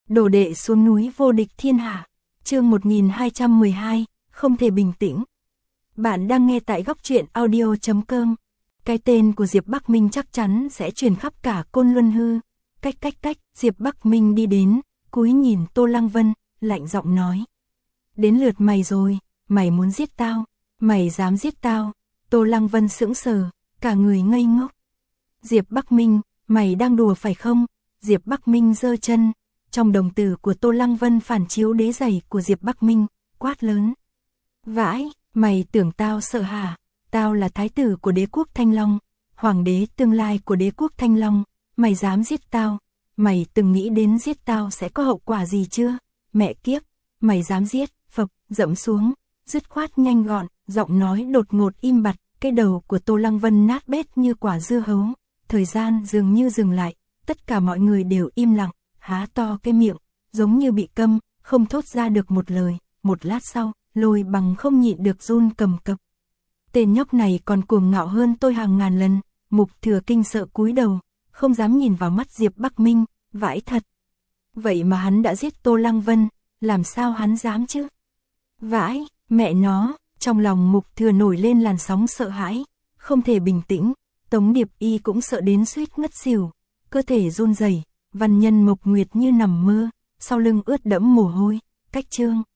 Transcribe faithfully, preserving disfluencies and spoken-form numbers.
Đồ đệ xuống núi vô địch thiên hạ. Chương một nghìn hai trăm mười hai, không thể bình tĩnh. Bạn đang nghe tại góc truyện audio chấm com. Cái tên của Diệp Bắc Minh chắc chắn sẽ truyền khắp cả Côn Luân Hư. Cách cách cách, Diệp Bắc Minh đi đến, cúi nhìn Tô Lăng Vân, lạnh giọng nói. Đến lượt mày rồi, mày muốn giết tao, mày dám giết tao. Tô Lăng Vân sững sờ, cả người ngây ngốc. Diệp Bắc Minh, mày đang đùa phải không? Diệp Bắc Minh giơ chân, trong đồng tử của Tô Lăng Vân phản chiếu đế giày của Diệp Bắc Minh, quát lớn. Vãi, mày tưởng tao sợ hả? Tao là thái tử của đế quốc Thanh Long, hoàng đế tương lai của đế quốc Thanh Long, mày dám giết tao? Mày từng nghĩ đến giết tao sẽ có hậu quả gì chưa? Mẹ kiếp, mày dám giết, phập, dẫm xuống, dứt khoát nhanh gọn, giọng nói đột ngột im bặt, cái đầu của Tô Lăng Vân nát bét như quả dưa hấu, thời gian dường như dừng lại, tất cả mọi người đều im lặng, há to cái miệng, giống như bị câm, không thốt ra được một lời. Một lát sau, Lôi Bằng không nhịn được run cầm cập. Tên nhóc này còn cuồng ngạo hơn tôi hàng ngàn lần. Mục Thừa Kinh sợ cúi đầu, không dám nhìn vào mắt Diệp Bắc Minh, vãi thật. Vậy mà hắn đã giết Tô Lăng Vân, làm sao hắn dám chứ? Vãi, mẹ nó, trong lòng Mục Thừa nổi lên làn sóng sợ hãi, không thể bình tĩnh. Tống Điệp Y cũng sợ đến suýt ngất xỉu, cơ thể run rẩy. Văn Nhân Mộc Nguyệt như nằm mơ, sau lưng ướt đẫm mồ hôi. Cách chương